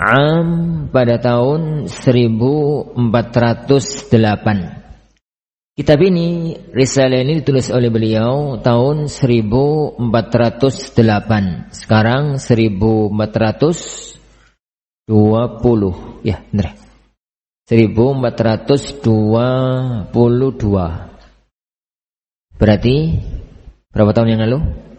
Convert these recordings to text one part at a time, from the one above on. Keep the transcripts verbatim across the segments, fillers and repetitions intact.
Am pada tahun seribu empat ratus delapan. Kitab ini, risalah ini ditulis oleh beliau tahun seribu empat ratus delapan. Sekarang seribu empat ratus dua puluh. Ya, benar. seribu empat ratus dua puluh dua. Berarti berapa tahun yang lalu?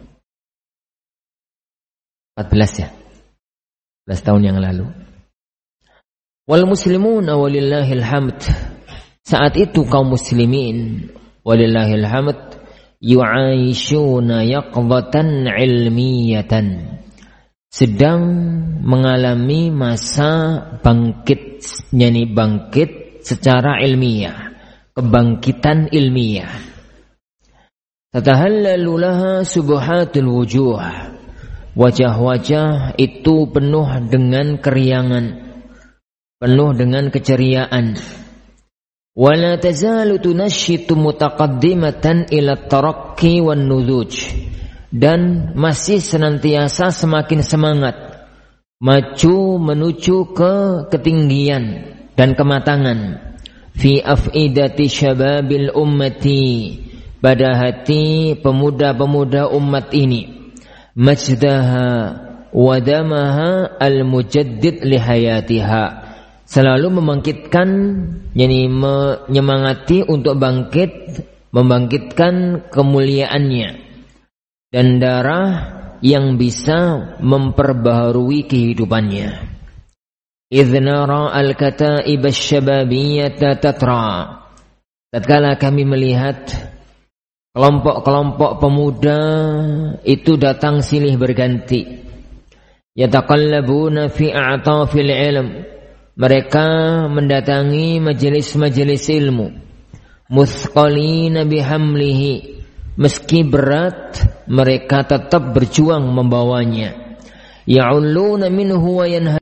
empat belas ya. empat belas tahun yang lalu. Wal muslimun walillahil hamd. Saat itu kaum muslimin walillahil hamd yu'aishuna yaqdatan ilmiyatan, sedang mengalami masa bangkit, yani bangkit secara ilmiah, kebangkitan ilmiah. Tatahallalu laha subhatul wujuh, wajah-wajah itu penuh dengan keriangan, penuh dengan keceriaan. Wala tazalu tunashitu mutaqaddimatan ila tarakki wan nudhuj, dan masih senantiasa semakin semangat maju menuju ke ketinggian dan kematangan fi afidati syababil ummati, pada hati pemuda-pemuda umat ini, majdaha wadamaha al-mujaddid lihayatiha, selalu membangkitkan, yakni menyemangati untuk bangkit, membangkitkan kemuliaannya dan darah yang bisa memperbaharui kehidupannya. Idznara al-kata'ib asy-syababiyyata tatra, tatkala kami melihat kelompok-kelompok pemuda itu datang silih berganti, yataqallabuna fi a'tafil ilm, mereka mendatangi majelis-majelis ilmu, muthqalina bihamlihi, meski berat mereka tetap berjuang membawanya, ya'ulluna minhu wa yanhalun,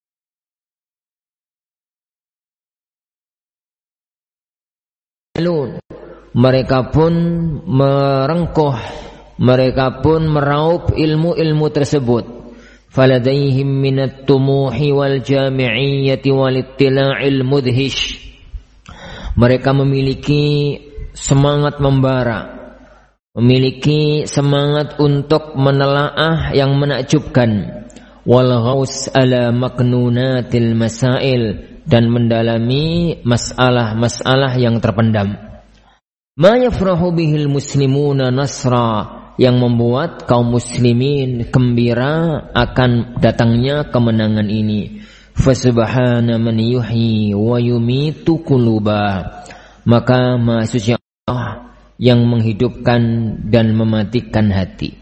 mereka pun merengkuh, mereka pun meraup ilmu-ilmu tersebut. Faladaihim minat tumuhi wal jami'iyyati wal ittila'il mudhish, mereka memiliki semangat membara, memiliki semangat untuk menelaah yang menakjubkan, wal ghaus ala maknunatil masail, dan mendalami masalah-masalah yang terpendam. Ma yafrahu bihil muslimuna nasra, yang membuat kaum muslimin gembira akan datangnya kemenangan ini. Fasubhana man yuhyi wa yumitu quluba, maka Maha Suci Allah yang menghidupkan dan mematikan hati.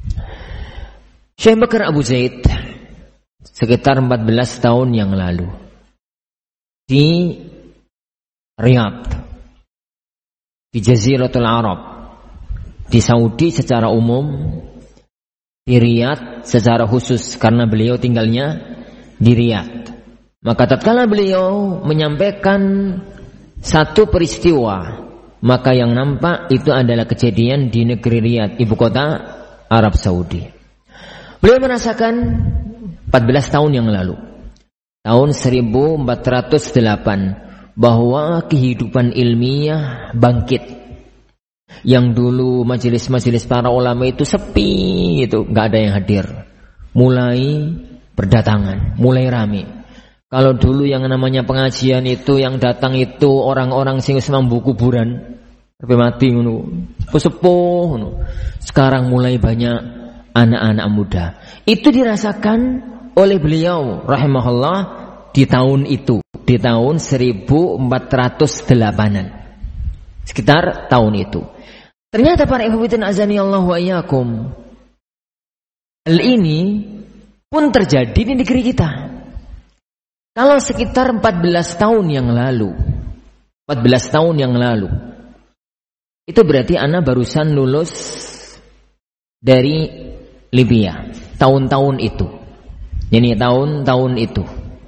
Syekh Bakar Abu Zaid sekitar empat belas tahun yang lalu di Riyadh, di Jaziratul Arab, di Saudi secara umum, di Riyadh secara khusus karena beliau tinggalnya di Riyadh. Maka tatkala beliau menyampaikan satu peristiwa, maka yang nampak itu adalah kejadian di negeri Riyadh, ibu kota Arab Saudi. Beliau merasakan empat belas tahun yang lalu, tahun seribu empat ratus delapan, bahwa kehidupan ilmiah bangkit. Yang dulu majelis-majelis para ulama itu sepi, itu nggak ada yang hadir, mulai berdatangan, mulai rame. Kalau dulu yang namanya pengajian itu yang datang itu orang-orang sing wis mambu kuburan, tapi mati ngono, sepuh ngono. Sekarang mulai banyak anak-anak muda. Itu dirasakan oleh beliau rahimahullah di tahun itu, di tahun seribu empat ratus delapan-an, sekitar tahun itu. Ternyata para ikhwatin azani Allah wa iyyakum, hal ini pun terjadi di negeri kita. Kalau sekitar empat belas tahun yang lalu, empat belas tahun yang lalu, itu berarti ana barusan lulus dari Libya, tahun-tahun itu. Ini tahun-tahun itu.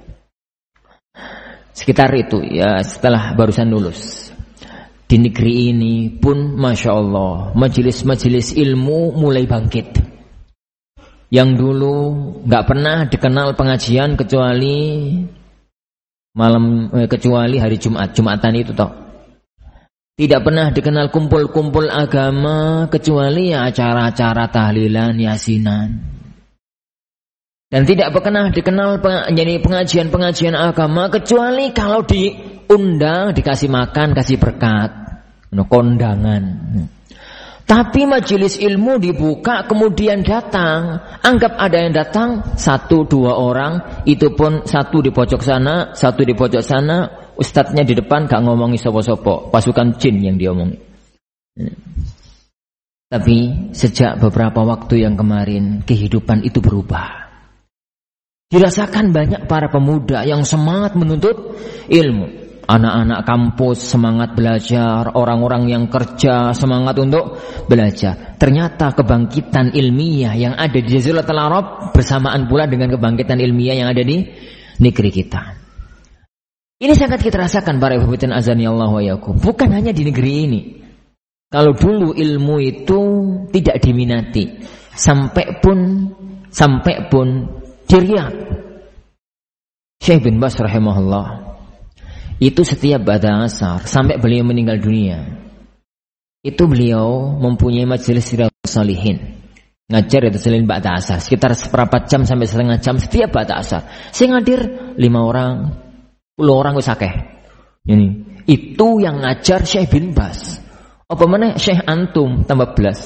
Sekitar itu ya, setelah barusan lulus. Di negeri ini pun Masya Allah, majelis-majelis ilmu mulai bangkit. yang dulu nggak pernah dikenal pengajian kecuali malam eh, kecuali hari Jumat, Jumatan itu toh. Tidak pernah dikenal kumpul-kumpul agama kecuali ya acara-acara tahlilan, yasinan. Dan tidak pernah dikenal jadi pengajian-pengajian agama kecuali kalau diundang, dikasih makan, kasih berkat, kondangan. Tapi majelis ilmu dibuka kemudian datang, anggap ada yang datang satu dua orang, itu pun satu di pojok sana, satu di pojok sana, ustadznya di depan gak ngomongi sopo-sopo, pasukan jin yang diomongi. Tapi sejak beberapa waktu yang kemarin kehidupan itu berubah. Dirasakan banyak para pemuda yang semangat menuntut ilmu. Anak-anak kampus semangat belajar, orang-orang yang kerja semangat untuk belajar. Ternyata kebangkitan ilmiah yang ada di Jaziratul Arab bersamaan pula dengan kebangkitan ilmiah yang ada di negeri kita. Ini sangat kita rasakan para ibu dan azani Allah wa yakum. Bukan hanya di negeri ini. Kalau dulu ilmu itu tidak diminati, sampai pun sampai pun di Riyadh, Syekh bin Baz rahimahullah itu setiap ba'da asar sampai beliau meninggal dunia, itu beliau mempunyai majelis Riyadhus Shalihin, ngajar itu selain ba'da asar sekitar seperempat jam sampai setengah jam setiap ba'da asar. Saya ngadir lima orang, puluh orang wis akeh. Ini itu yang ngajar Syekh bin Baz. Apa mana Syekh antum tambah belas.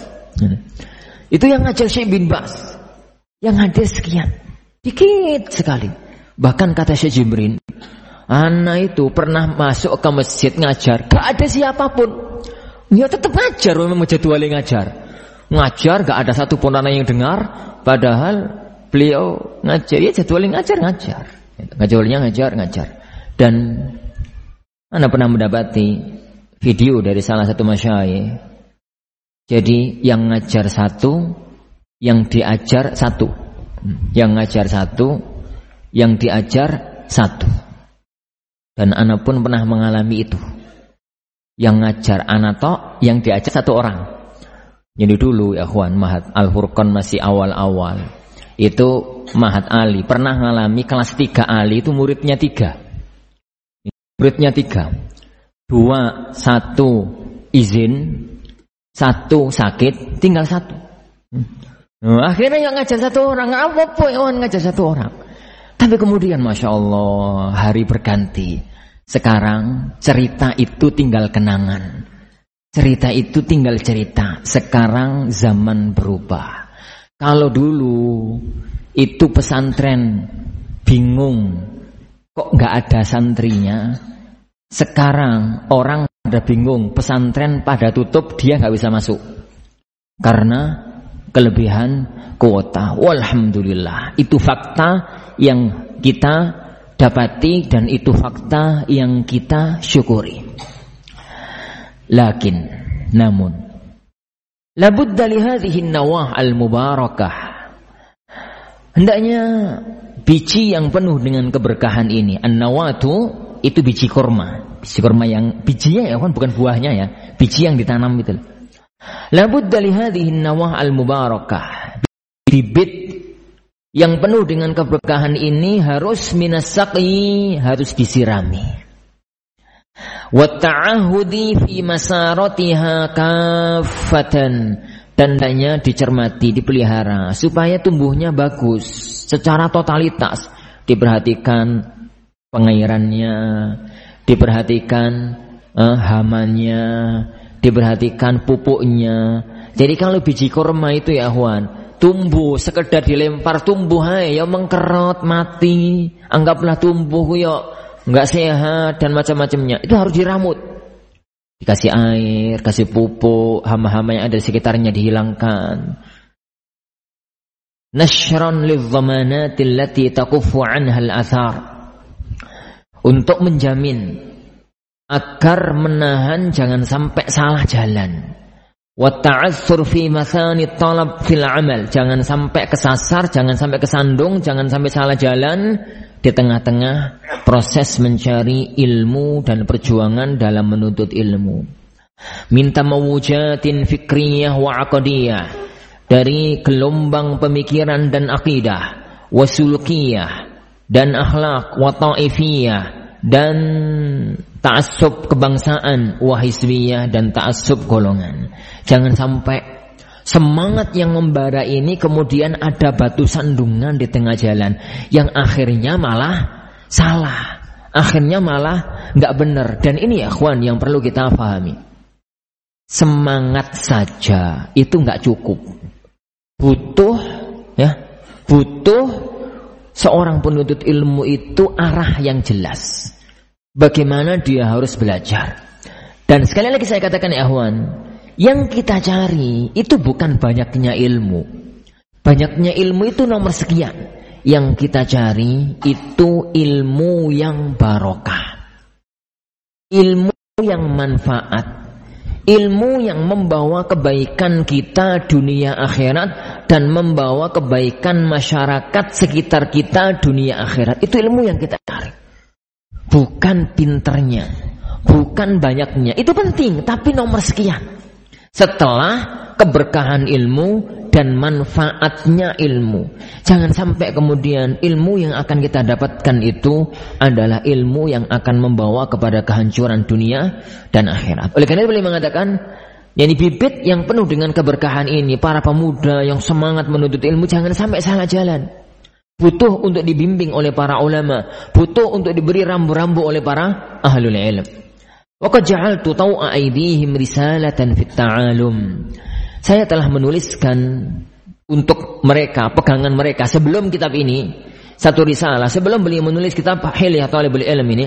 Itu yang ngajar Syekh bin Baz. Yang hadir sekian, dikit sekali. Bahkan kata Syekh Jibrin, anak itu pernah masuk ke masjid ngajar, gak ada siapapun. Ya tetap ngajar, memang jadwalnya ngajar. Ngajar gak ada satu pun anak yang dengar, padahal beliau ngajar, ya jadwalnya ngajar, ngajar. Jadwalnya ngajar, ngajar. Dan Anda pernah mendapati video dari salah satu masyayikh. Jadi yang ngajar satu, yang diajar satu. Yang ngajar satu, yang diajar satu. Dan anak pun pernah mengalami itu. Yang ngajar anak tok, yang diajar satu orang. Jadi dulu ya kawan, Mahat Al-Furqan masih awal-awal. Itu Mahat Ali pernah mengalami kelas tiga Ali itu muridnya tiga. Muridnya tiga. Dua, satu izin, satu sakit, tinggal satu. Nah, akhirnya yang ngajar satu orang, apa-apa yang ngajar satu orang. Tapi kemudian Masya Allah, hari berganti. Sekarang cerita itu tinggal kenangan. Cerita itu tinggal cerita. Sekarang zaman berubah. Kalau dulu itu pesantren bingung, kok gak ada santrinya. Sekarang orang pada bingung, pesantren pada tutup, dia gak bisa masuk. Karena kelebihan kuota. Walhamdulillah. Itu fakta yang kita dapati dan itu fakta yang kita syukuri. Lakin, namun, labudda li hadhihi an-nawah al-mubarakah. Hendaknya biji yang penuh dengan keberkahan ini, an-nawatu itu biji kurma. Biji kurma yang bijinya ya kan, bukan buahnya ya, biji yang ditanam itu. Labudda li hadhihi an-nawah al-mubarakah. Bibit yang penuh dengan keberkahan ini harus minasaqi, harus disirami. Wa ta'ahudi fi masaratiha kaffatan, dan hendaknya dicermati, dipelihara supaya tumbuhnya bagus secara totalitas. Diperhatikan pengairannya, diperhatikan eh, hamannya, diperhatikan pupuknya. Jadi kalau biji kurma itu ya Huan, tumbuh sekedar dilempar tumbuh hai ya mengkerot mati, anggaplah tumbuh ya enggak sehat dan macam-macamnya. Itu harus diramut, dikasih air, kasih pupuk, hama-hama yang ada di sekitarnya dihilangkan. Nashran lidh-dhamanati allati taquffu 'anha al-athar, untuk menjamin agar menahan jangan sampai salah jalan. Wa ta'assur fi mathani talab fil amal, jangan sampai kesasar, jangan sampai kesandung, jangan sampai salah jalan di tengah-tengah proses mencari ilmu dan perjuangan dalam menuntut ilmu. Minta mawujatin fikriyah wa aqdiyah, dari gelombang pemikiran dan akidah, wasulukiyah dan akhlak, wa ta'ifiyah dan ta'assub kebangsaan, wa hizbiyah dan ta'assub golongan. Jangan sampai semangat yang membara ini kemudian ada batu sandungan di tengah jalan yang akhirnya malah salah, akhirnya malah nggak benar. Dan ini ya ikhwan yang perlu kita pahami, semangat saja itu nggak cukup, butuh ya butuh seorang penuntut ilmu itu arah yang jelas bagaimana dia harus belajar. Dan sekali lagi saya katakan ya ikhwan, yang kita cari itu bukan banyaknya ilmu. Banyaknya ilmu itu nomor sekian. Yang kita cari itu ilmu yang barokah, ilmu yang manfaat, ilmu yang membawa kebaikan kita dunia akhirat dan membawa kebaikan masyarakat sekitar kita dunia akhirat. Itu ilmu yang kita cari, bukan pinternya, bukan banyaknya. Itu penting, tapi nomor sekian setelah keberkahan ilmu dan manfaatnya ilmu. Jangan sampai kemudian ilmu yang akan kita dapatkan itu adalah ilmu yang akan membawa kepada kehancuran dunia dan akhirat. Oleh karena itu beliau mengatakan, yakni bibit yang penuh dengan keberkahan ini, para pemuda yang semangat menuntut ilmu jangan sampai salah jalan. Butuh untuk dibimbing oleh para ulama, butuh untuk diberi rambu-rambu oleh para ahlul ilm. Wa qad ja'altu taw'a aydihim risalatan fit ta'alum. Saya telah menuliskan untuk mereka, pegangan mereka sebelum kitab ini, satu risalah. Sebelum beliau menulis kitab Hilyah Talibul Ilm ini,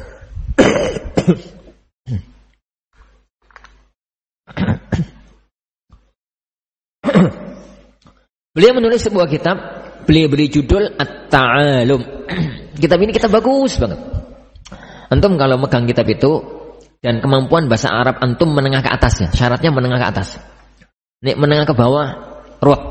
beliau menulis sebuah kitab, beliau beri judul At-Ta'alum. Kitab ini kitab bagus banget. Antum kalau megang kitab itu dan kemampuan bahasa Arab antum menengah ke atas ya, syaratnya menengah ke atas. Nek menengah ke bawah, ruwet.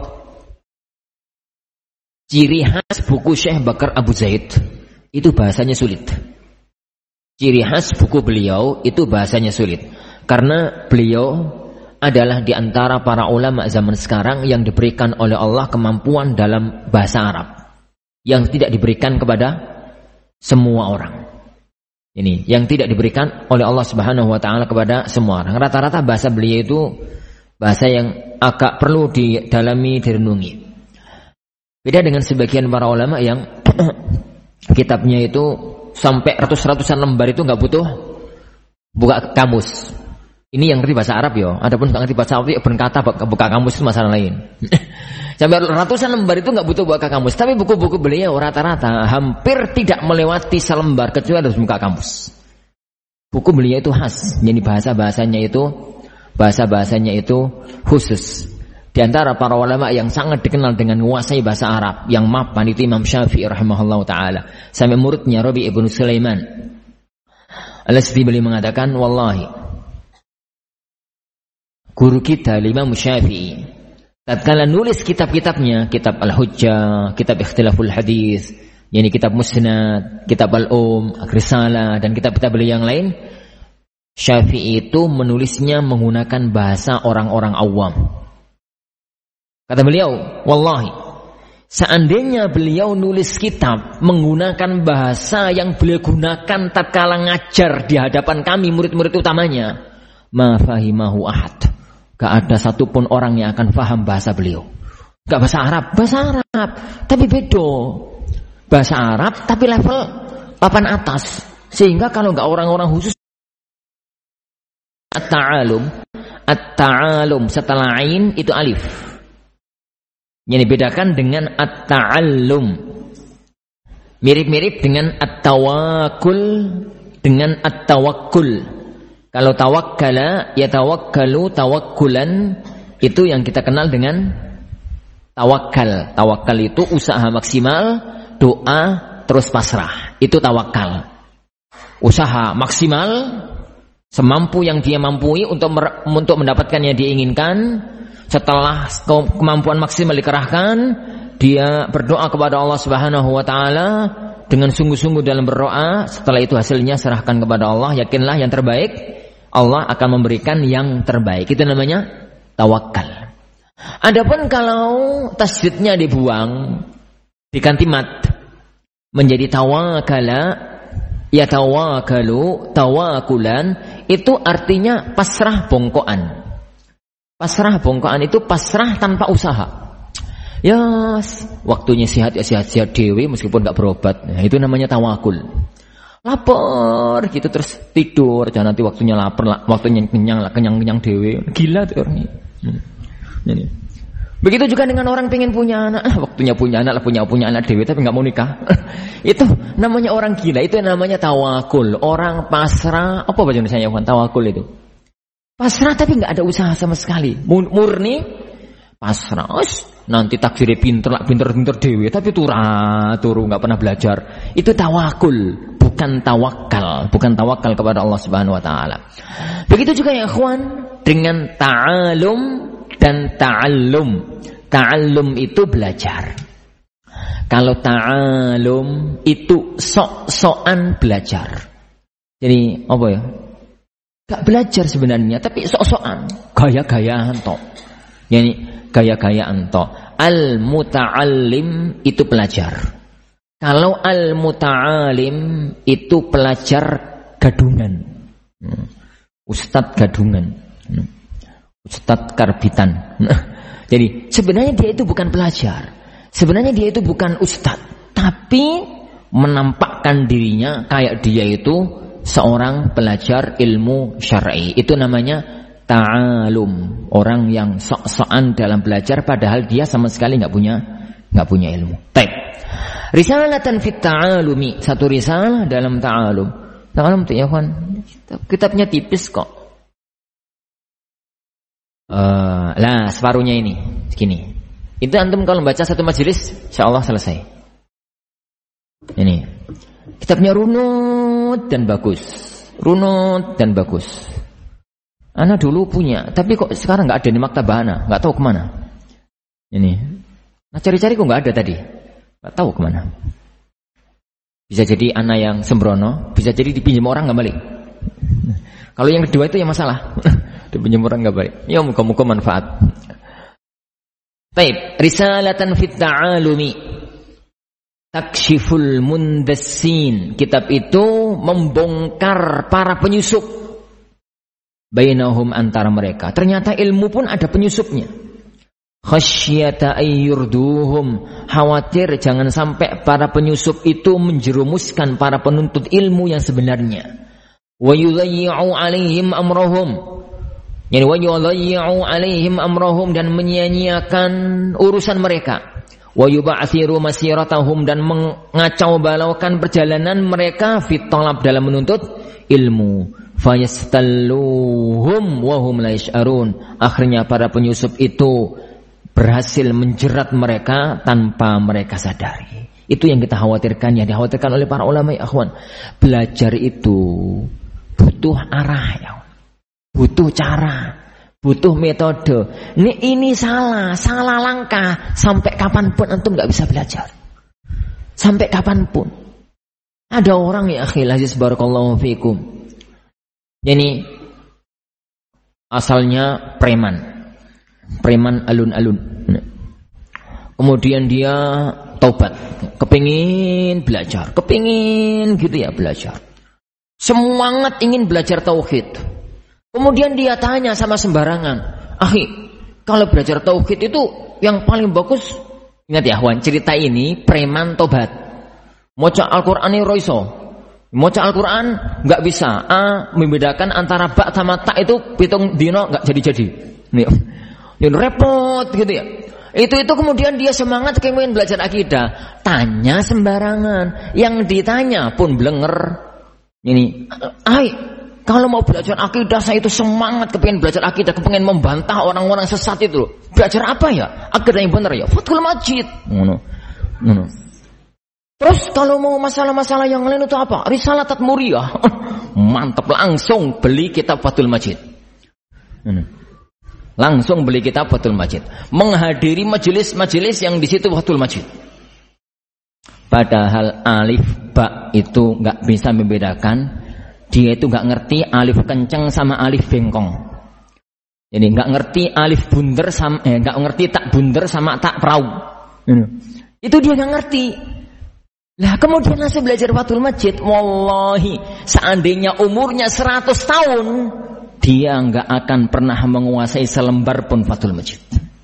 Ciri khas buku Syekh Bakar Abu Zaid itu bahasanya sulit. Ciri khas buku beliau itu bahasanya sulit, karena beliau adalah di antara para ulama zaman sekarang yang diberikan oleh Allah kemampuan dalam bahasa Arab yang tidak diberikan kepada semua orang. Ini yang tidak diberikan oleh Allah Subhanahu wa taala kepada semua orang. Rata-rata bahasa beliau itu bahasa yang agak perlu didalami, direnungi. Beda dengan sebagian para ulama yang kitabnya itu sampai ratus-ratusan lembar itu nggak butuh buka kamus. Ini yang ngerti bahasa Arab ya. Adapun nggak ngerti bahasa Arab, berkata buka kamus itu masalah lain. Sampai ratusan lembar itu nggak butuh buka kamus. Tapi buku-buku beliau rata-rata hampir tidak melewati selembar kecuali harus buka kamus. Buku beliau itu khas. Jadi bahasa-bahasanya itu bahasa-bahasanya itu khusus. Di antara para ulama yang sangat dikenal dengan menguasai bahasa Arab yang mapan itu Imam Syafi'i rahimahullah taala. Sampai muridnya Rabi ibnu Sulaiman. Al-Asdi beliau mengatakan, wallahi, guru kita Imam Syafi'i tatkala nulis kitab-kitabnya, kitab Al-Hujjah, kitab Ikhtilaful Hadis, yakni kitab Musnad, kitab Al-Um, Risalah dan kitab-kitab beliau yang lain, Syafi'i itu menulisnya menggunakan bahasa orang-orang awam. Kata beliau, wallahi, seandainya beliau nulis kitab menggunakan bahasa yang beliau gunakan tatkala ngajar di hadapan kami murid-murid utamanya, ma fahimahu ahad. Gak ada satupun orang yang akan faham bahasa beliau. Gak bahasa Arab, bahasa Arab, tapi beda. Bahasa Arab, tapi level papan atas. Sehingga kalau gak orang-orang khusus, at-ta'alum, at-ta'alum setelah ain itu alif. Yang dibedakan dengan at-ta'allum. Mirip-mirip dengan at-tawakkul, dengan at-tawakkul. Kalau tawakkala, ya tawakkalu tawakkulan, itu yang kita kenal dengan tawakal. Tawakal itu usaha maksimal, doa, terus pasrah. Itu tawakal. Usaha maksimal, semampu yang dia mampui untuk untuk mendapatkan yang dia inginkan. Setelah kemampuan maksimal dikerahkan, dia berdoa kepada Allah Subhanahu wa taala dengan sungguh-sungguh dalam berdoa. Setelah itu hasilnya serahkan kepada Allah. Yakinlah yang terbaik, Allah akan memberikan yang terbaik. Itu namanya tawakal. Adapun kalau tasydidnya dibuang, diganti mat menjadi tawakala, ya tawakalu, tawakulan, itu artinya pasrah bongkoan. Pasrah bongkoan itu pasrah tanpa usaha. Ya, waktunya sehat ya sehat-sehat dewe meskipun gak berobat. Nah, itu namanya tawakul. Lapar gitu terus tidur, jangan nanti waktunya lapar, waktunya kenyang lah, kenyang-kenyang dewe. Gila tuh orang ini. Hmm. Ini. Begitu juga dengan orang pengen punya anak, waktunya punya anak lah, punya punya anak dewe tapi nggak mau nikah. Itu namanya orang gila, itu namanya tawakul. Orang pasrah, apa bahasa Indonesia ya, tawakul itu? Pasrah tapi nggak ada usaha sama sekali, murni pasrah. Nanti takdirnya pinter lah, pinter-pinter dewe tapi turah turu nggak pernah belajar. Itu tawakul, bukan tawakal, bukan tawakal kepada Allah Subhanahu Wa Taala. Begitu juga ya ikhwan dengan ta'alum dan ta'allum. Ta'allum itu belajar. Kalau ta'alum itu sok-sokan belajar. Jadi apa ya? Gak belajar sebenarnya, tapi sok-sokan, gaya-gayaan tok. Yani gaya-gayaan tok. Al-muta'allim itu pelajar. Kalau al-muta'alim itu pelajar gadungan. Ustadz gadungan. Ustadz karbitan. Jadi sebenarnya dia itu bukan pelajar. Sebenarnya dia itu bukan ustadz, tapi menampakkan dirinya kayak dia itu seorang pelajar ilmu syar'i. Itu namanya ta'alum. Orang yang sok-sokan dalam belajar padahal dia sama sekali nggak punya nggak punya ilmu. Baik. Risalatan fit ta'alumi, satu risalah dalam ta'alum. Ta'alum tuh ya kan, kitab, kitabnya tipis kok. Uh, lah separuhnya ini segini. Itu antum kalau baca satu majelis insyaallah selesai. Ini kitabnya runut dan bagus. Runut dan bagus. Ana dulu punya, tapi kok sekarang nggak ada di maktabah ana, nggak tahu kemana. Ini, nah cari-cari kok nggak ada tadi, nggak tahu kemana. Bisa jadi ana yang sembrono, bisa jadi dipinjam orang nggak balik. Kalau yang kedua itu yang masalah, dipinjam orang nggak balik. Ya muka-muka manfaat. Baik, risalatan fit ta'alumi, takshiful mundassin. Kitab itu membongkar para penyusup. Bainahum antara mereka. Ternyata ilmu pun ada penyusupnya. Khasyata ayyurduhum. Khawatir jangan sampai para penyusup itu menjerumuskan para penuntut ilmu yang sebenarnya. Wa yudayyi'u alaihim amrahum. Yani wa yudayyi'u alaihim amrahum, dan menyia-nyiakan urusan mereka. Wa yuba'thiru masiratahum, dan mengacau balaukan perjalanan mereka fit talab dalam menuntut ilmu. Fayastalluhum wa hum la yash'arun. Akhirnya para penyusup itu berhasil menjerat mereka tanpa mereka sadari. Itu yang kita khawatirkan, yang dikhawatirkan oleh para ulama ya akhwan. Belajar itu butuh arah ya. Butuh cara, butuh metode. Ini ini salah, salah langkah. Sampai kapanpun antum nggak bisa belajar. Sampai kapanpun. Ada orang ya akhil aziz barakallahu fiikum. Jadi asalnya preman, preman alun-alun. Kemudian dia taubat, kepingin belajar, kepingin gitu ya belajar. Semangat ingin belajar tauhid. Kemudian dia tanya sama sembarangan, akhi, kalau belajar tauhid itu yang paling bagus, ingat ya Wan, cerita ini preman tobat, maca Al-Qur'an ini roiso, maca Al-Qur'an nggak bisa, a membedakan antara ba sama ta itu pitung dino nggak jadi-jadi, nih, yang repot gitu ya. Itu itu kemudian dia semangat pengen belajar akidah, tanya sembarangan, yang ditanya pun blenger. Ini, ay, kalau mau belajar akidah saya itu semangat kepengen belajar akidah, kepengen membantah orang-orang sesat itu. Belajar apa ya? Akidah yang benar ya. Fathul Majid. Ngono. Ngono. Terus kalau mau masalah-masalah yang lain itu apa? Risalah Tadmuriyah. Mantap, langsung beli kitab Fathul Majid. Ngono. Langsung beli kitab Fathul Majid. Menghadiri majelis-majelis yang di situ Fathul Majid. Padahal alif ba itu nggak bisa membedakan. Dia itu nggak ngerti alif kenceng sama alif bengkong. Jadi nggak ngerti alif bunder sama eh, nggak ngerti tak bunder sama tak perahu. Itu dia nggak ngerti. Lah kemudian langsung belajar Fathul Majid. Wallahi, seandainya umurnya seratus tahun, dia nggak akan pernah menguasai selembar pun Fathul Majid.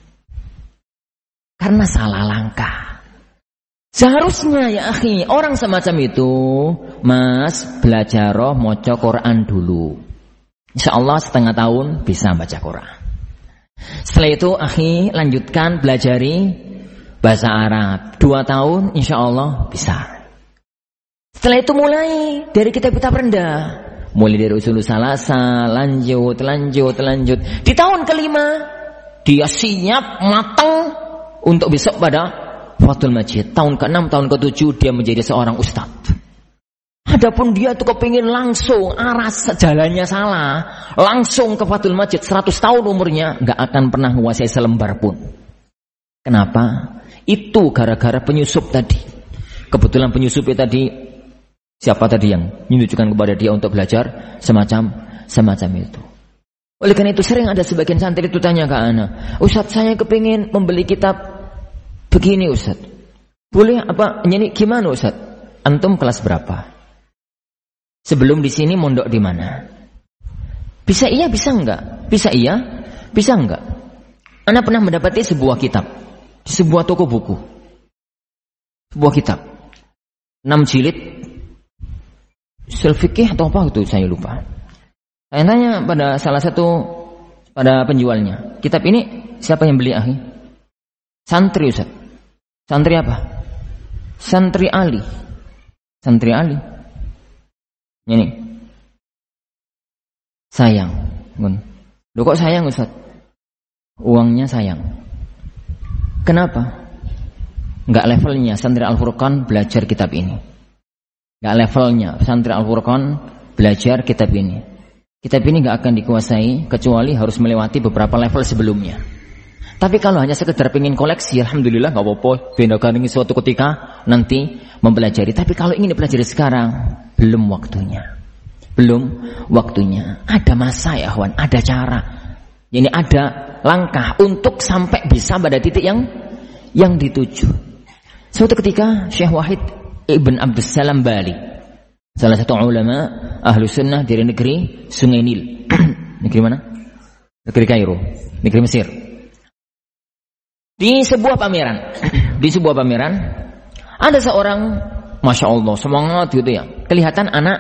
Karena salah langkah. Seharusnya ya akhi, orang semacam itu, Mas, belajar roh maca Quran dulu. Insyaallah setengah tahun bisa baca Quran. Setelah itu akhi lanjutkan belajari bahasa Arab. Dua tahun insyaallah bisa. Setelah itu mulai dari kitab-kitab rendah. Mulai dari usul salasa, lanjut, lanjut, lanjut. Di tahun kelima dia siap matang untuk besok pada Fathul Majid. Tahun keenam, tahun ketujuh dia menjadi seorang ustadz. Adapun dia tuh kepingin langsung arah jalannya salah, langsung ke Fathul Majid, seratus tahun umurnya, gak akan pernah menguasai selembar pun. Kenapa? Itu gara-gara penyusup tadi. Kebetulan penyusupnya tadi, siapa tadi yang menunjukkan kepada dia untuk belajar semacam semacam itu. Oleh karena itu sering ada sebagian santri itu tanya ke ana, Ustaz, saya kepingin membeli kitab begini Ustaz, boleh apa? Ini gimana Ustaz? Antum kelas berapa? Sebelum di sini mondok di mana? Bisa iya, bisa enggak? Bisa iya, bisa enggak? Ana pernah mendapati sebuah kitab di sebuah toko buku. Sebuah kitab. enam jilid usul fikih atau apa itu saya lupa. Saya tanya pada salah satu pada penjualnya, kitab ini siapa yang beli akhi? Santri Ustaz. Santri apa? Santri Ali. Santri Ali. Ini sayang, loh kok sayang Ustaz? Uangnya sayang. Kenapa? Nggak levelnya santri Al-Furqan belajar kitab ini. Nggak levelnya santri Al-Furqan belajar kitab ini. Kitab ini nggak akan dikuasai kecuali harus melewati beberapa level sebelumnya. Tapi kalau hanya sekedar pengen koleksi, alhamdulillah nggak apa-apa. Bedakan ini suatu ketika nanti mempelajari. Tapi kalau ingin dipelajari sekarang, belum waktunya. Belum waktunya. Ada masa ya kawan, ada cara. Jadi ada langkah untuk sampai bisa pada titik yang yang dituju. Suatu ketika Syekh Wahid Ibn Abdus Salam Bali, salah satu ulama ahlu sunnah dari negeri Sungai Nil. Negeri mana? Negeri Kairo, negeri Mesir. Di sebuah pameran, di sebuah pameran ada seorang, masya Allah, semangat gitu ya. Kelihatan anak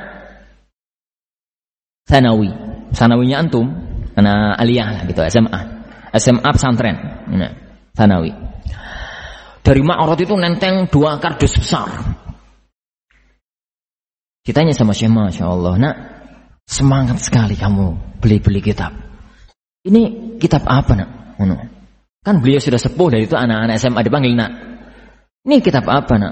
sanawi, sanawinya antum, anak aliyah lah gitu, S M A, S M A pesantren, nah, sanawi. Dari ma'arad itu nenteng dua kardus besar. Ditanya sama Syekh, masya Allah, nak, semangat sekali kamu beli-beli kitab. Ini kitab apa nak? Nah, kan beliau sudah sepuh dari itu anak-anak S M A dipanggil nak. Ini kitab apa nak?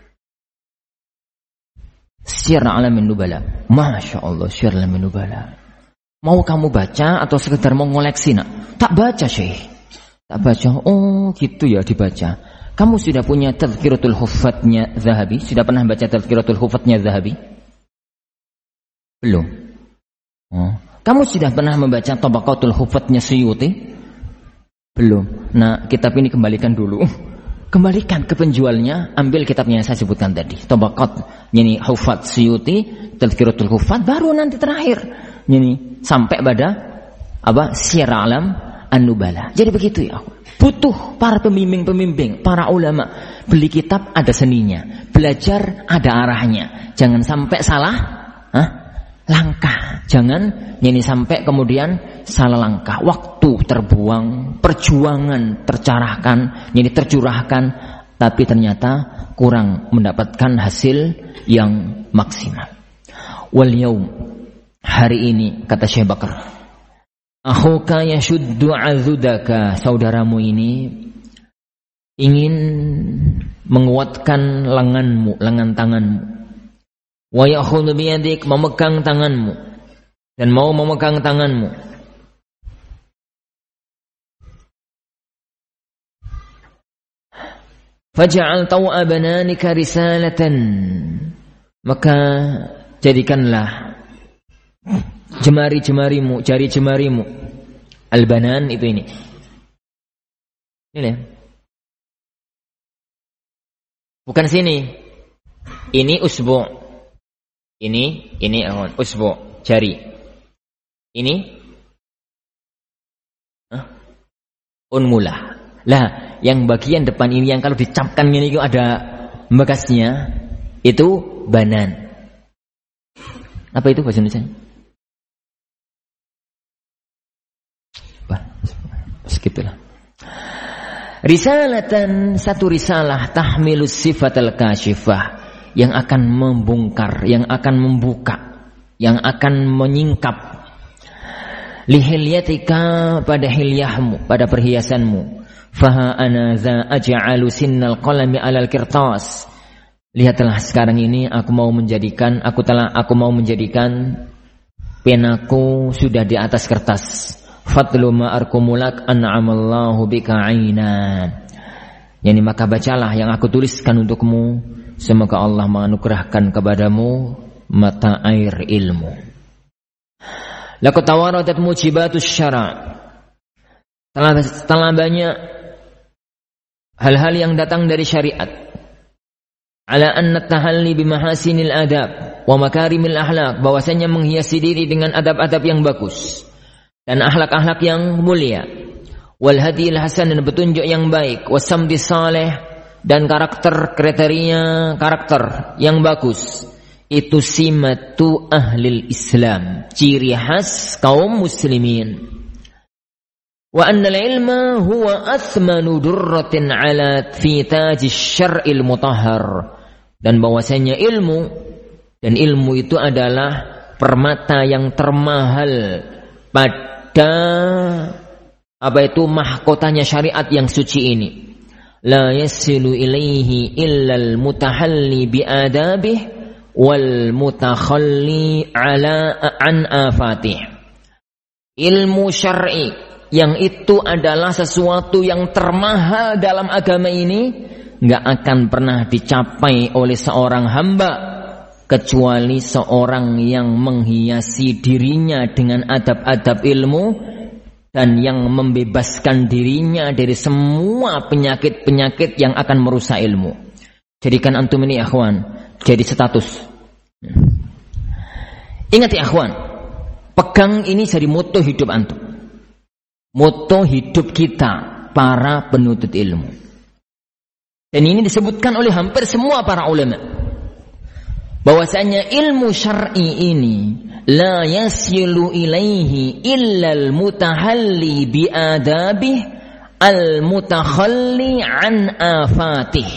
Syiar Alamin Nubala. Masya Allah, Syiar Alamin Nubala. Mau kamu baca atau sekedar mau ngoleksi nak? Tak baca Syekh. Tak baca. Oh gitu ya dibaca. Kamu sudah punya Tadhkiratul Huffatnya Zahabi? Sudah pernah baca Tadhkiratul Huffatnya Zahabi? Belum. Oh. Kamu sudah pernah membaca Tabaqatul Huffatnya Suyuti? Belum. Nah, kitab ini kembalikan dulu. Kembalikan ke penjualnya, ambil kitabnya yang saya sebutkan tadi. Tabaqat, yani Huffat Suyuti, Tadhkiratul Huffat, baru nanti terakhir. Yani sampai pada apa? Syiar Alam An-Nubala. Jadi begitu ya. Butuh para pembimbing-pembimbing, para ulama. Beli kitab ada seninya, belajar ada arahnya. Jangan sampai salah, hah? Langkah. Jangan ini sampai kemudian salah langkah. Waktu terbuang, perjuangan tercarahkan, ini tercurahkan, tapi ternyata kurang mendapatkan hasil yang maksimal. Wal yaum, hari ini kata Syekh Bakar, akhuka yashuddu azudaka, saudaramu ini ingin menguatkan lenganmu, lengan tanganmu. Wa ya'khudhu biyadik, memegang tanganmu dan mau memegang tanganmu. Faj'al taw'a bananika risalatan, maka jadikanlah jemari-jemarimu, jari jemarimu Al-banan itu ini. Ini ya. Bukan sini. Ini usbu'. Ini ini usbu', jari. Ini huh? unmulah. Lah, yang bagian depan ini yang kalau dicapkan ini ada bekasnya, itu banan. Apa itu bahasa Indonesia? Wah, segitulah. Risalatan, satu risalah tahmilus sifatal kashifah, yang akan membongkar, yang akan membuka, yang akan menyingkap lihilyatika, pada hilyahmu, pada perhiasanmu. Faha ana za aj'alu sinnal qalami 'alal qirtas. Lihatlah sekarang ini aku mau menjadikan aku telah aku mau menjadikan penaku sudah di atas kertas. Fatlu ma arkumulak an'amallahu bika 'ainan. Yani maka bacalah yang aku tuliskan untukmu, semoga Allah menganugerahkan kepadamu mata air ilmu. Laqad tawaradat mujibatus syara'. Telah, telah banyak hal-hal yang datang dari syariat. Ala anna tahalli bimahasinil adab wa makarimil akhlaq, bahwasanya menghiasi diri dengan adab-adab yang bagus dan akhlak-akhlak yang mulia. Wal hadil hasan, dan petunjuk yang baik. Wasamdi saleh, dan karakter kriteria karakter yang bagus. Itu simatu ahlil Islam, ciri khas kaum muslimin. Wa annal ilma huwa athmanu durratin ala fi tajis syar'il mutahhar, dan bahwasanya ilmu dan ilmu itu adalah permata yang termahal pada apa itu mahkotanya syariat yang suci ini. La yasilu ilaihi illal mutahalli bi adabih wal mutakhalli ala an afatih. Ilmu syar'i yang itu adalah sesuatu yang termahal dalam agama ini, nggak akan pernah dicapai oleh seorang hamba kecuali seorang yang menghiasi dirinya dengan adab-adab ilmu dan yang membebaskan dirinya dari semua penyakit-penyakit yang akan merusak ilmu. Jadikan antum ini akhwan jadi status. Ingat ya akhwan, pegang ini jadi moto hidup antum, moto hidup kita para penuntut ilmu. Dan ini disebutkan oleh hampir semua para ulama, bahwasanya ilmu syar'i ini la yasilu ilaihi illal mutahalli bi adabih al mutakhalli an afatih.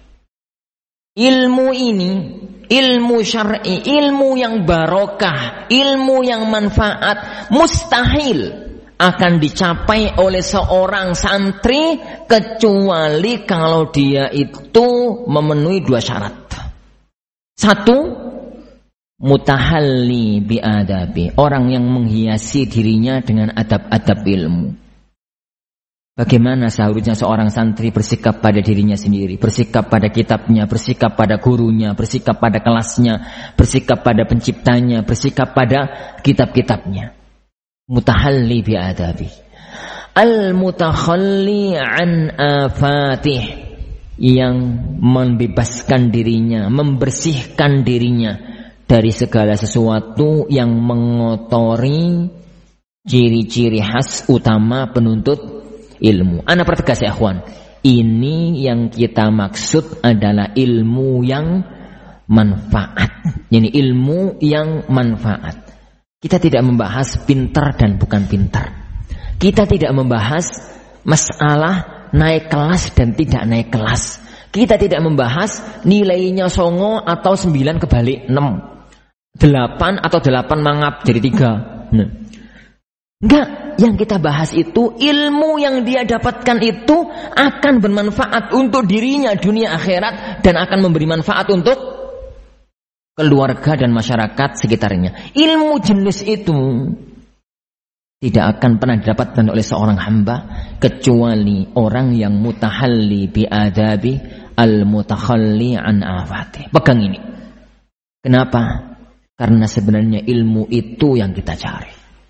Ilmu ini, ilmu syar'i, ilmu yang barokah, ilmu yang manfaat, mustahil akan dicapai oleh seorang santri kecuali kalau dia itu memenuhi dua syarat. Satu, mutahalli biadabi, orang yang menghiasi dirinya dengan adab-adab ilmu. Bagaimana seharusnya seorang santri bersikap pada dirinya sendiri, bersikap pada kitabnya, bersikap pada gurunya, bersikap pada kelasnya, bersikap pada penciptanya, bersikap pada kitab-kitabnya. Mutahalli biadabi. Al-mutakhalli an afatih, yang membebaskan dirinya, membersihkan dirinya dari segala sesuatu yang mengotori ciri-ciri khas utama penuntut ilmu. Ana pertegas ya akhwan, ini yang kita maksud adalah ilmu yang manfaat. Yani ilmu yang manfaat. Kita tidak membahas pintar dan bukan pintar. Kita tidak membahas masalah naik kelas dan tidak naik kelas. Kita tidak membahas nilainya songo atau sembilan kebalik enam, delapan atau delapan mangap jadi tiga. Nah. Enggak, yang kita bahas itu ilmu yang dia dapatkan itu akan bermanfaat untuk dirinya dunia akhirat dan akan memberi manfaat untuk keluarga dan masyarakat sekitarnya. Ilmu jenis itu tidak akan pernah didapatkan oleh seorang hamba kecuali orang yang mutahalli biadabi al-mutakhalli an afati. Pegang ini. Kenapa? Karena sebenarnya ilmu itu yang kita cari.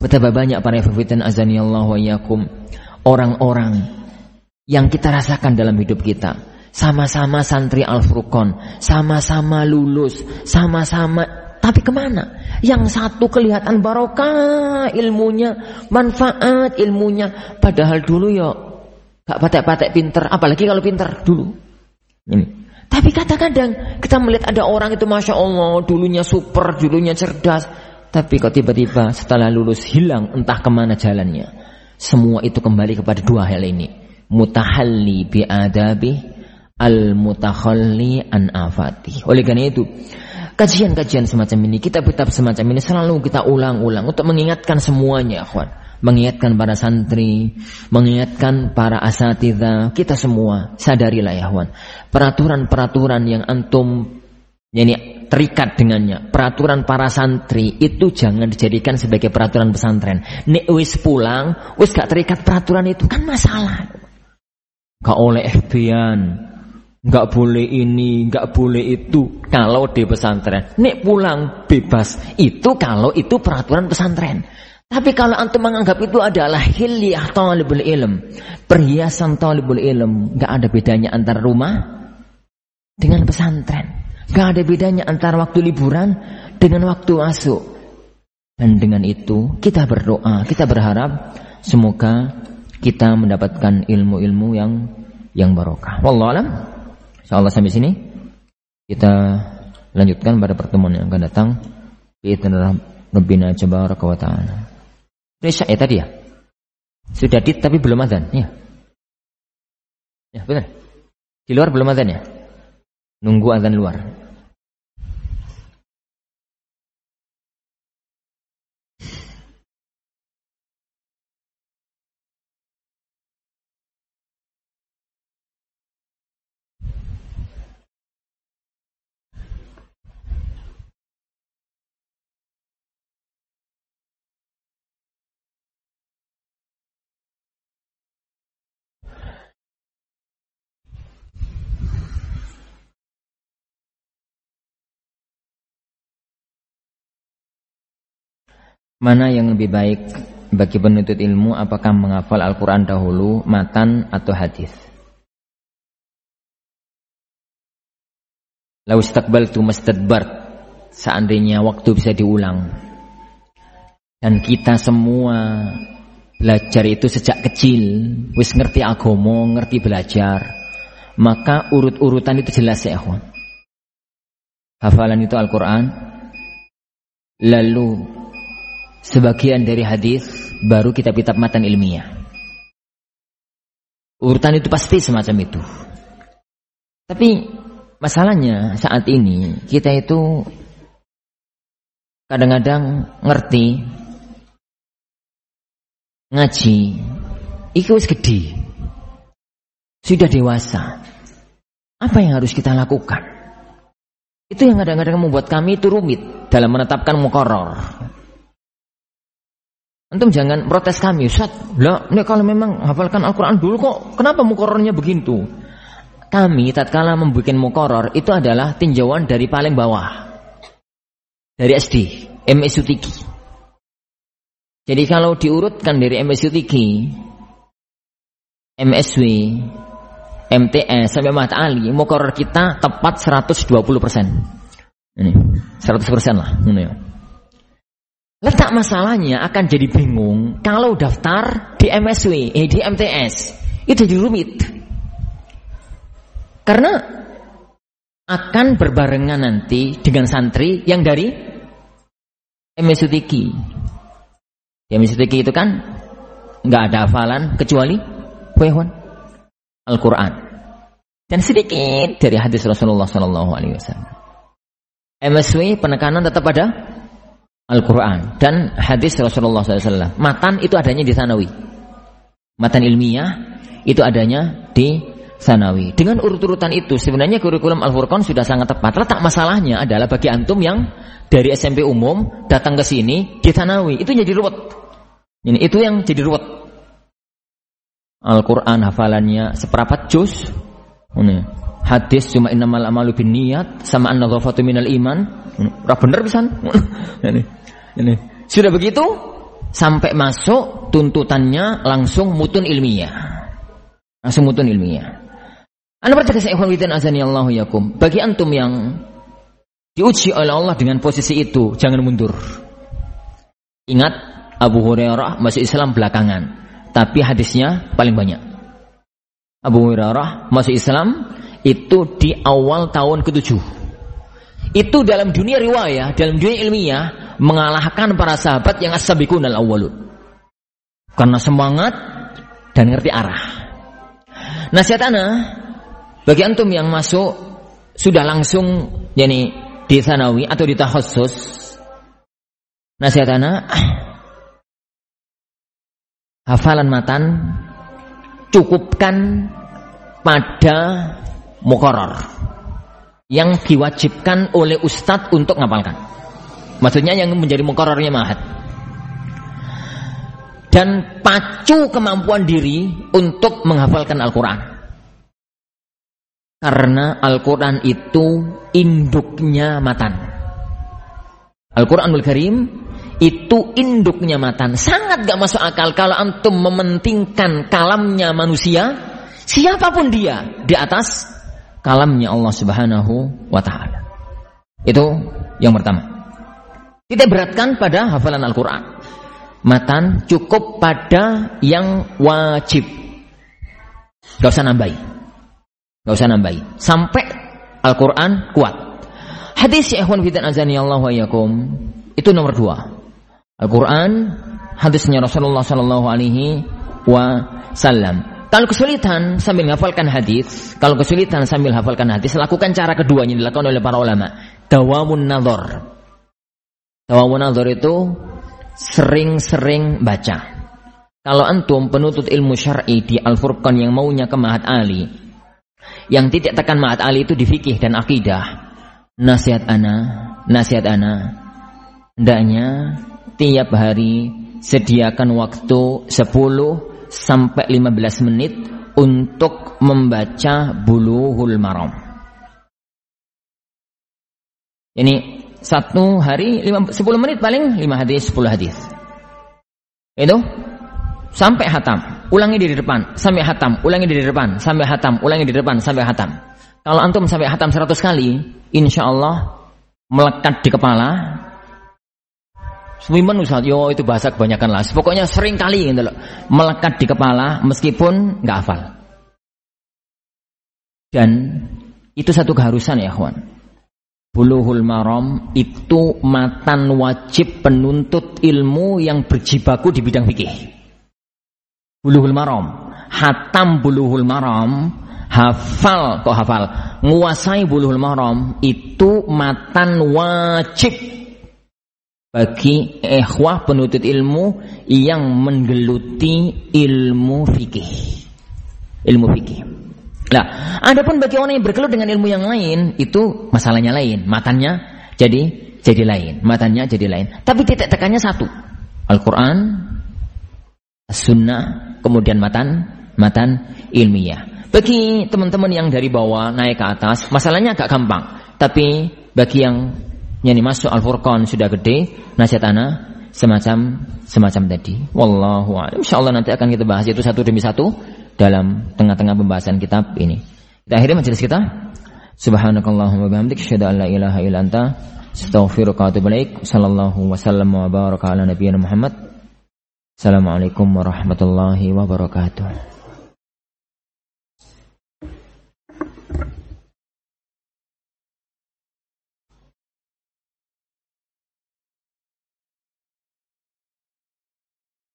Betapa banyak para ikhwan azanillahu wa iyyakum orang-orang yang kita rasakan dalam hidup kita. Sama-sama santri Al-Furqan, sama-sama lulus, sama-sama, tapi kemana? Yang satu kelihatan barokah ilmunya, manfaat ilmunya, padahal dulu ya gak patek-patek pinter, apalagi kalau pinter dulu. Ini. Tapi kadang-kadang kita melihat ada orang itu masya Allah dulunya super, dulunya cerdas, tapi kok tiba-tiba setelah lulus hilang entah kemana jalannya. Semua itu kembali kepada dua hal ini. Mutahalli bi'adabi, al-mutakhalli an afati. Oleh karena itu, kajian-kajian semacam ini, kitab-kitab semacam ini selalu kita ulang-ulang untuk mengingatkan semuanya, akhwan. Mengingatkan para santri, mengingatkan para asatidzah, kita semua sadarilah ya, akhwan. Peraturan-peraturan yang antum yani terikat dengannya, peraturan para santri itu jangan dijadikan sebagai peraturan pesantren. Nek wis pulang, wis gak terikat peraturan itu kan masalah. Gak oleh ihtiyan, gak boleh ini, gak boleh itu kalau di pesantren. Nek pulang bebas, itu kalau itu peraturan pesantren. Tapi kalau antum menganggap itu adalah hilyah talibul ilm, perhiasan talibul ilm, gak ada bedanya antara rumah dengan pesantren. Gak ada bedanya antara waktu liburan dengan waktu masuk. Dan dengan itu kita berdoa, kita berharap semoga kita mendapatkan ilmu-ilmu yang yang barokah. Wallahu a'lam. Insyaallah sampai sini kita lanjutkan pada pertemuan yang akan datang. Bi'idznillah Rabbina tabaraka wa ta'ala. Isya ya tadi ya. Sudah dit tapi belum adzan, ya. Ya, benar. Di luar belum adzan ya. Nunggu adzan luar. Mana yang lebih baik bagi penuntut ilmu, apakah menghafal Al-Quran dahulu, matan atau hadis? Lau istaqbaltu mastadbart, seandainya waktu bisa diulang. Dan kita semua belajar itu sejak kecil, wis ngerti agama, ngerti belajar, maka urut-urutan itu jelas ya ikhwan. Hafalan itu Al-Quran, lalu sebagian dari hadis, baru kitab-kitab matan ilmiah. Urutan itu pasti semacam itu. Tapi masalahnya saat ini kita itu kadang-kadang ngerti ngaji iku wis gede, sudah dewasa. Apa yang harus kita lakukan? Itu yang kadang-kadang membuat kami itu rumit dalam menetapkan muqarrar. Antum jangan protes kami, Ustaz. Lah, nek kalau memang hafalkan Al-Quran dulu kok, kenapa muqarrarnya begitu? Kami tatkala membuat muqarrar itu adalah tinjauan dari paling bawah. Dari S D, M S U Tiki. Jadi kalau diurutkan dari M S U Tiki, M S W, M T S sampai Mat Ali, muqarrar kita tepat seratus dua puluh persen. Ini, seratus persen lah, ini ya. Letak masalahnya akan jadi bingung kalau daftar di M S W, eh, di M T S. Itu jadi rumit. Karena akan berbarengan nanti dengan santri yang dari M S U Tiki. Di M S U Tiki itu kan nggak ada hafalan kecuali Wehon Al-Quran dan sedikit dari hadis Rasulullah Sallallahu Alaihi Wasallam. M S W penekanan tetap ada Al-Quran dan hadis Rasulullah shallallahu alaihi wasallam. Matan itu adanya di Tsanawi. Matan ilmiah itu adanya di Tsanawi. Dengan urut-urutan itu sebenarnya kurikulum Al-Furqan sudah sangat tepat. Letak masalahnya adalah bagi antum yang dari S M P umum datang ke sini di Tsanawi, itu jadi ruwet. Ini itu yang jadi ruwet. Al-Quran hafalannya seperempat juz. Ini hadis cuma innamal a'malu binniyat sama an-nadhafatu minal iman. Ora bener pisan. Ini. Ini. Sudah begitu, sampai masuk tuntutannya langsung mutun ilmiah. Langsung mutun ilmiah. Anda percaya saya ikhwan fillah azani Allahu yakum. Bagi antum yang diuji oleh Allah dengan posisi itu, jangan mundur. Ingat, Abu Hurairah masuk Islam belakangan, tapi hadisnya paling banyak. Abu Hurairah masuk Islam itu di awal tahun ketujuh. Itu dalam dunia riwayah, dalam dunia ilmiah, mengalahkan para sahabat yang as-sabiqun al-awwalun. Karena semangat dan ngerti arah. Nasihat ana bagi antum yang masuk sudah langsung yani di sanawi atau di tahassus, nasihat ana hafalan matan cukupkan pada muqarrar yang diwajibkan oleh ustadz untuk ngapalkan. Maksudnya yang menjadi muqarrarnya ma'had. Dan pacu kemampuan diri untuk menghafalkan Al-Quran. Karena Al-Quran itu induknya matan. Al-Quranul Karim itu induknya matan. Sangat gak masuk akal kalau antum mementingkan kalamnya manusia, siapapun dia, di atas kalamnya Allah Subhanahu wa ta'ala. Itu yang pertama. Tidak beratkan pada hafalan Al-Quran. Matan cukup pada yang wajib. Gak usah nambahi. Gak usah nambahi. Sampai Al-Quran kuat. Hadis ya ikhwan fillah azani Allah wa yakum. Itu nomor dua. Al-Quran, hadisnya Rasulullah sallallahu alaihi wasallam. Kalau kesulitan sambil hafalkan hadis, kalau kesulitan sambil hafalkan hadis, lakukan cara kedua yang dilakukan oleh para ulama. Dawamun nadhar. Dawamun nadhar itu sering-sering baca. Kalau antum penuntut ilmu syar'i di Al-Furqan yang maunya ke Ma'had Ali, yang tidak tekan Ma'had Ali itu di fikih dan akidah, nasihat ana, nasihat ana, hendaknya tiap hari sediakan waktu sepuluh sampai lima belas menit untuk membaca Bulughul Maram. Ini satu hari sepuluh menit paling lima hadis, sepuluh hadis. Itu sampai hatam, ulangi di depan, sampai hatam, ulangi di depan, sampai hatam, ulangi di depan, sampai hatam. Kalau antum sampai hatam seratus kali, insya Allah melekat di kepala. Semiman Ustaz, yo itu bahasa kebanyakan lah. Pokoknya sering kali gitu loh, melekat di kepala meskipun nggak hafal. Dan itu satu keharusan ya kawan. Bulughul Maram itu matan wajib penuntut ilmu yang berjibaku di bidang fikih. Bulughul Maram, hatam Bulughul Maram, hafal kok hafal, nguasai Bulughul Maram itu matan wajib bagi ikhwah penuntut ilmu yang menggeluti ilmu fikih. Ilmu fikih. Nah, adapun bagi orang yang bergelut dengan ilmu yang lain, itu masalahnya lain, matannya jadi jadi lain, matannya jadi lain. Tapi titik tekannya satu, Al-Quran, As-Sunnah, kemudian matan, matan ilmiah. Bagi teman-teman yang dari bawah naik ke atas, masalahnya agak gampang. Tapi bagi yang yang masuk Al-Furqan sudah gede, nasihat ana semacam semacam tadi. Wallahu a'lam. Insyaallah nanti akan kita bahas itu satu demi satu dalam tengah-tengah pembahasan kitab ini. Kita akhiri majelis kita. Subhanakallahumma wa bihamdika asyhadu an la ilaha illa anta astaghfiruka wa atubu ilaik. Sallallahu wasallam wa baraka ala nabiyyina Muhammad. Assalamualaikum warahmatullahi wabarakatuh.